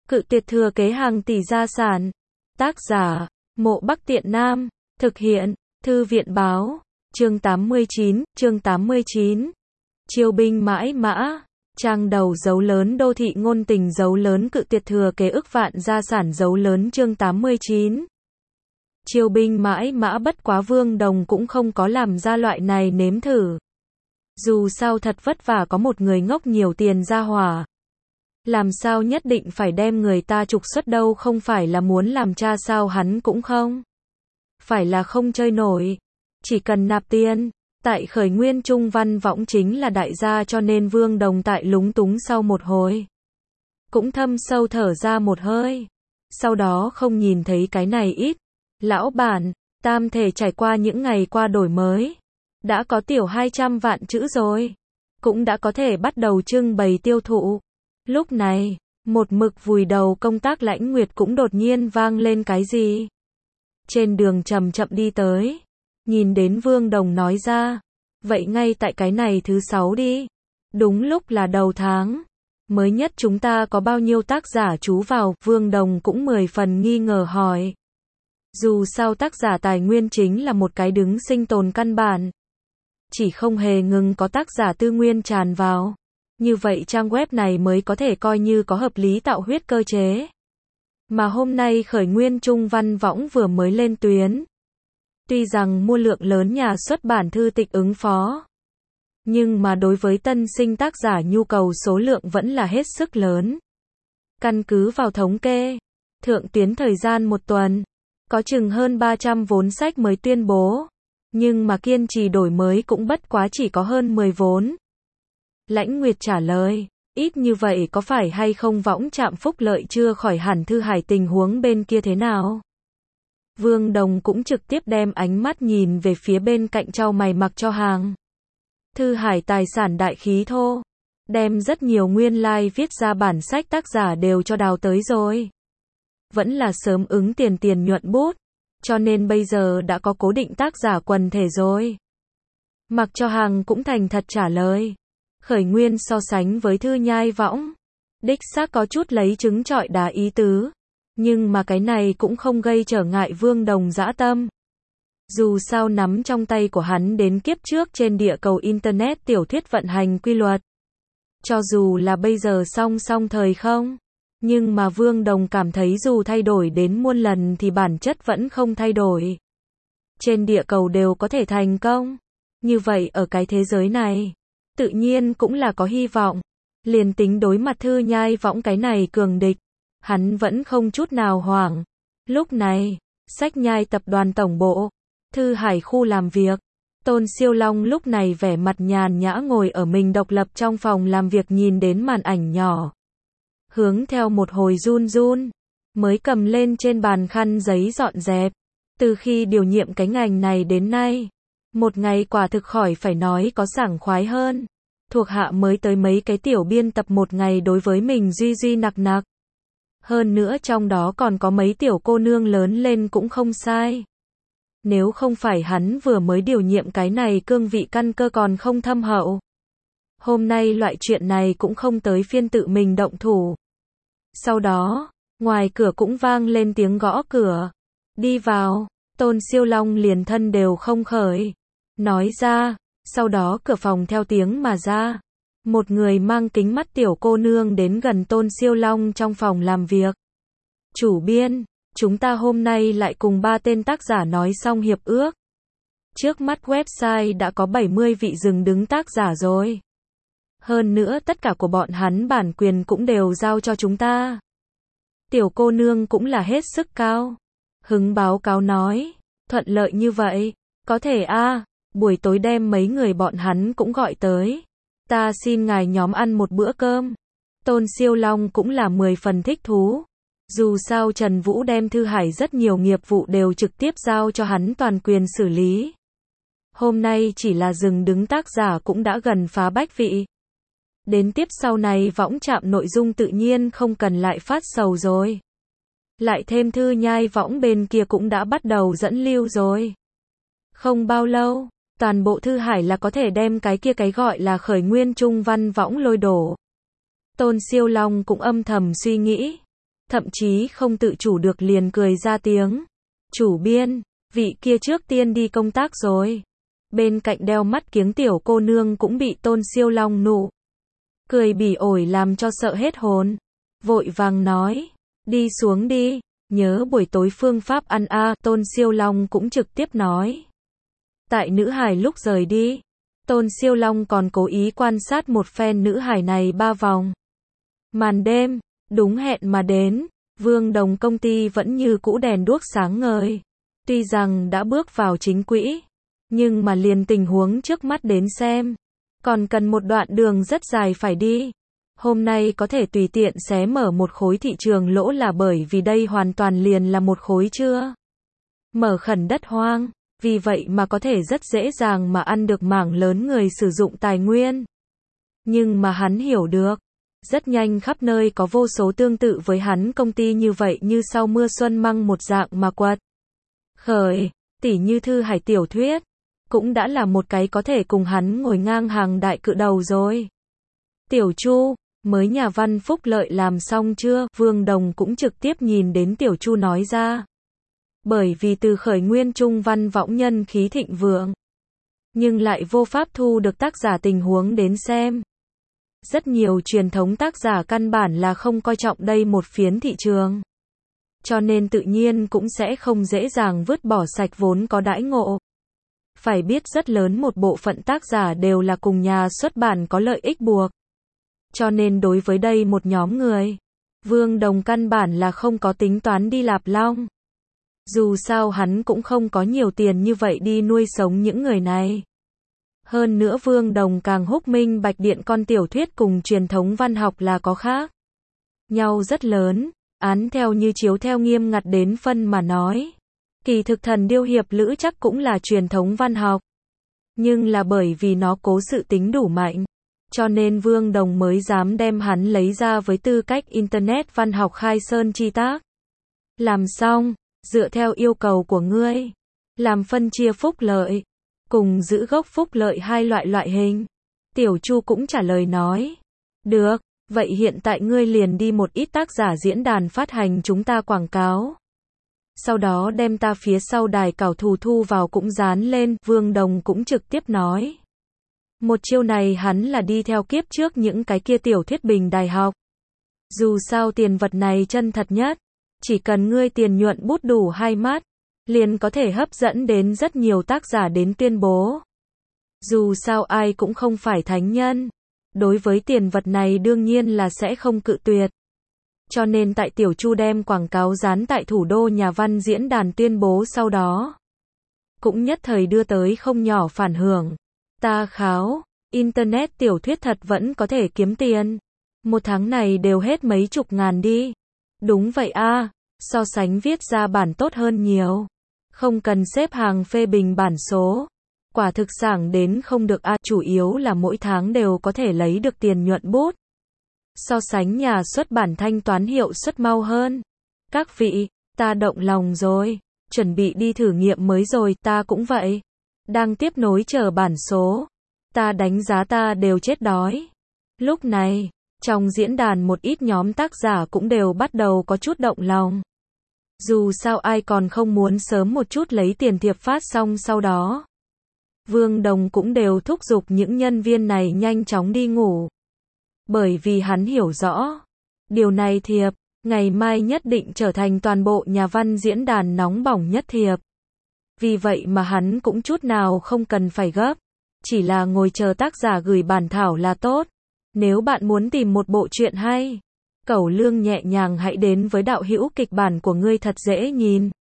Cự tuyệt thừa kế hàng tỷ gia sản. Tác giả, Mộ Bắc Tiện Nam. Thực hiện, Thư viện báo. Chương 89. Chiêu binh mãi mã. Trang đầu dấu lớn đô thị ngôn tình dấu lớn cự tuyệt thừa kế ức vạn gia sản dấu lớn chương 89. Chiêu binh mãi mã bất quá Vương Đồng cũng không có làm ra loại này nếm thử. Dù sao thật vất vả có một người ngốc nhiều tiền ra hỏa. Làm sao nhất định phải đem người ta trục xuất đâu, không phải là muốn làm cha sao, hắn cũng không phải là không chơi nổi. Chỉ cần nạp tiền. Tại khởi nguyên Trung Văn Võng chính là đại gia, cho nên Vương Đồng tại lúng túng sau một hồi cũng thâm sâu thở ra một hơi. Sau đó không nhìn thấy cái này ít. Lão bản, tam thể trải qua những ngày qua đổi mới. Đã có tiểu 200 vạn chữ rồi. Cũng đã có thể bắt đầu trưng bày tiêu thụ. Lúc này, một mực vùi đầu công tác Lãnh Nguyệt cũng đột nhiên vang lên cái gì. Trên đường chậm chậm đi tới. Nhìn đến Vương Đồng nói ra. Vậy ngay tại cái này thứ 6 đi. Đúng lúc là đầu tháng. Mới nhất chúng ta có bao nhiêu tác giả chú vào, Vương Đồng cũng 10 phần nghi ngờ hỏi. Dù sao tác giả tài nguyên chính là một cái đứng sinh tồn căn bản. Chỉ không hề ngừng có tác giả tư nguyên tràn vào. Như vậy trang web này mới có thể coi như có hợp lý tạo huyết cơ chế. Mà hôm nay khởi nguyên Trung Văn Võng vừa mới lên tuyến. Tuy rằng mua lượng lớn nhà xuất bản thư tịch ứng phó. Nhưng mà đối với tân sinh tác giả nhu cầu số lượng vẫn là hết sức lớn. Căn cứ vào thống kê, thượng tuyến thời gian một tuần, có chừng hơn 300 vốn sách mới tuyên bố. Nhưng mà kiên trì đổi mới cũng bất quá chỉ có hơn 10 vốn. Lãnh Nguyệt trả lời, ít như vậy có phải hay không Võng Trạm phúc lợi chưa khỏi hẳn, Thư Hải tình huống bên kia thế nào? Vương Đồng cũng trực tiếp đem ánh mắt nhìn về phía bên cạnh chau mày Mặc Cho Hàng. Thư Hải tài sản đại khí thô, đem rất nhiều nguyên lai viết ra bản sách tác giả đều cho đào tới rồi. Vẫn là sớm ứng tiền nhuận bút, cho nên bây giờ đã có cố định tác giả quần thể rồi. Mặc Cho Hàng cũng thành thật trả lời. Khởi nguyên so sánh với Thư Nhai Võng, đích xác có chút lấy trứng trọi đá ý tứ. Nhưng mà cái này cũng không gây trở ngại Vương Đồng dã tâm. Dù sao nắm trong tay của hắn đến kiếp trước trên địa cầu Internet tiểu thuyết vận hành quy luật. Cho dù là bây giờ song song thời không. Nhưng mà Vương Đồng cảm thấy dù thay đổi đến muôn lần thì bản chất vẫn không thay đổi. Trên địa cầu đều có thể thành công. Như vậy ở cái thế giới này, tự nhiên cũng là có hy vọng. Liền tính đối mặt Thư Nhai Võng cái này cường địch, hắn vẫn không chút nào hoảng. Lúc này, Sách Nhai tập đoàn tổng bộ, Thư Hải khu làm việc, Tôn Siêu Long lúc này vẻ mặt nhàn nhã ngồi ở mình độc lập trong phòng làm việc, nhìn đến màn ảnh nhỏ. Hướng theo một hồi run run, mới cầm lên trên bàn khăn giấy dọn dẹp. Từ khi điều nhiệm cái ngành này đến nay, một ngày quả thực khỏi phải nói có sảng khoái hơn. Thuộc hạ mới tới mấy cái tiểu biên tập một ngày đối với mình duy nặc. Hơn nữa trong đó còn có mấy tiểu cô nương lớn lên cũng không sai. Nếu không phải hắn vừa mới điều nhiệm cái này cương vị căn cơ còn không thâm hậu. Hôm nay loại chuyện này cũng không tới phiên tự mình động thủ. Sau đó, ngoài cửa cũng vang lên tiếng gõ cửa. Đi vào, Tôn Siêu Long liền thân đều không khởi. Nói ra, sau đó cửa phòng theo tiếng mà ra. Một người mang kính mắt tiểu cô nương đến gần Tôn Siêu Long trong phòng làm việc. Chủ biên, chúng ta hôm nay lại cùng 3 tên tác giả nói xong hiệp ước. Trước mắt website đã có 70 vị dừng đứng tác giả rồi. Hơn nữa tất cả của bọn hắn bản quyền cũng đều giao cho chúng ta. Tiểu cô nương cũng là hết sức cao hứng báo cáo nói, thuận lợi như vậy, có thể buổi tối đem mấy người bọn hắn cũng gọi tới. Ta xin ngài nhóm ăn một bữa cơm. Tôn Siêu Long cũng là 10 phần thích thú. Dù sao Trần Vũ đem Thư Hải rất nhiều nghiệp vụ đều trực tiếp giao cho hắn toàn quyền xử lý. Hôm nay chỉ là dừng đứng tác giả cũng đã gần phá bách vị. Đến tiếp sau này Võng Trạm nội dung tự nhiên không cần lại phát sầu rồi. Lại thêm Thư Nhai Võng bên kia cũng đã bắt đầu dẫn lưu rồi. Không bao lâu, toàn bộ Thư Hải là có thể đem cái kia cái gọi là khởi nguyên Trung Văn Võng lôi đổ. Tôn Siêu Long cũng âm thầm suy nghĩ. thậm chí không tự chủ được liền cười ra tiếng. Chủ biên, vị kia trước tiên đi công tác rồi. Bên cạnh đeo mắt kiếng tiểu cô nương cũng bị Tôn Siêu Long nụ cười bỉ ổi làm cho sợ hết hồn. Vội vàng nói, đi xuống đi, nhớ buổi tối phương pháp ăn a. Tôn Siêu Long cũng trực tiếp nói. Tại nữ hài lúc rời đi, Tôn Siêu Long còn cố ý quan sát một phen nữ hài này 3 vòng. Màn đêm, đúng hẹn mà đến, Vương Đồng công ty vẫn như cũ đèn đuốc sáng ngời. Tuy rằng đã bước vào chính quỹ, nhưng mà liền tình huống trước mắt đến xem, còn cần một đoạn đường rất dài phải đi. Hôm nay có thể tùy tiện xé mở một khối thị trường lỗ là bởi vì đây hoàn toàn liền là một khối chưa mở khẩn đất hoang, vì vậy mà có thể rất dễ dàng mà ăn được mảng lớn người sử dụng tài nguyên. Nhưng mà hắn hiểu được, rất nhanh khắp nơi có vô số tương tự với hắn công ty như vậy như sau mưa xuân măng một dạng mà quật khởi, tỉ như Thư Hải tiểu thuyết, cũng đã là một cái có thể cùng hắn ngồi ngang hàng đại cự đầu rồi. Tiểu Chu, mới nhà văn phúc lợi làm xong chưa? Vương Đồng cũng trực tiếp nhìn đến Tiểu Chu nói ra. Bởi vì từ khởi nguyên trung văn võng nhân khí thịnh vượng, nhưng lại vô pháp thu được tác giả tình huống đến xem. Rất nhiều truyền thống tác giả căn bản là không coi trọng đây một phiến thị trường. Cho nên tự nhiên cũng sẽ không dễ dàng vứt bỏ sạch vốn có đãi ngộ. Phải biết rất lớn một bộ phận tác giả đều là cùng nhà xuất bản có lợi ích buộc. Cho nên đối với đây một nhóm người, Vương Đồng căn bản là không có tính toán đi Lạp Long. Dù sao hắn cũng không có nhiều tiền như vậy đi nuôi sống những người này. Hơn nữa Vương Đồng càng húc minh bạch điện con tiểu thuyết cùng truyền thống văn học là có khác nhau rất lớn, án theo như chiếu theo nghiêm ngặt đến phân mà nói. Kỳ thực Thần Điêu hiệp lữ chắc cũng là truyền thống văn học. Nhưng là bởi vì nó cố sự tính đủ mạnh, cho nên Vương Đồng mới dám đem hắn lấy ra với tư cách Internet văn học khai sơn chi tác. Làm xong, dựa theo yêu cầu của ngươi, làm phân chia phúc lợi, cùng giữ gốc phúc lợi hai loại hình. Tiểu Chu cũng trả lời nói. Được, vậy hiện tại ngươi liền đi một ít tác giả diễn đàn phát hành chúng ta quảng cáo. Sau đó đem ta phía sau đài cảo thù thu vào cũng dán lên, Vương Đồng cũng trực tiếp nói. Một chiêu này hắn là đi theo kiếp trước những cái kia tiểu thuyết bình đài học. Dù sao tiền vật này chân thật nhất, chỉ cần ngươi tiền nhuận bút đủ 2 mắt, liền có thể hấp dẫn đến rất nhiều tác giả đến tuyên bố. Dù sao ai cũng không phải thánh nhân, đối với tiền vật này đương nhiên là sẽ không cự tuyệt. Cho nên tại Tiểu Chu đem quảng cáo dán tại thủ đô nhà văn diễn đàn tuyên bố sau đó, cũng nhất thời đưa tới không nhỏ phản hưởng. Ta kháo, Internet tiểu thuyết thật vẫn có thể kiếm tiền. Một tháng này đều hết mấy chục ngàn đi. Đúng vậy a, so sánh viết ra bản tốt hơn nhiều. Không cần xếp hàng phê bình bản số. Quả thực sảng đến không được a, chủ yếu là mỗi tháng đều có thể lấy được tiền nhuận bút. So sánh nhà xuất bản thanh toán hiệu suất mau hơn. Các vị, ta động lòng rồi, chuẩn bị đi thử nghiệm mới rồi, ta cũng vậy. Đang tiếp nối chờ bản số. Ta đánh giá ta đều chết đói. Lúc này, trong diễn đàn một ít nhóm tác giả cũng đều bắt đầu có chút động lòng. Dù sao ai còn không muốn sớm một chút lấy tiền thiệp phát xong sau đó. Vương Đồng cũng đều thúc giục những nhân viên này nhanh chóng đi ngủ. Bởi vì hắn hiểu rõ, điều này thiệp, ngày mai nhất định trở thành toàn bộ nhà văn diễn đàn nóng bỏng nhất thiệp. Vì vậy mà hắn cũng chút nào không cần phải gấp, chỉ là ngồi chờ tác giả gửi bản thảo là tốt. Nếu bạn muốn tìm một bộ truyện hay, cẩu lương nhẹ nhàng hãy đến với đạo hữu kịch bản của ngươi thật dễ nhìn.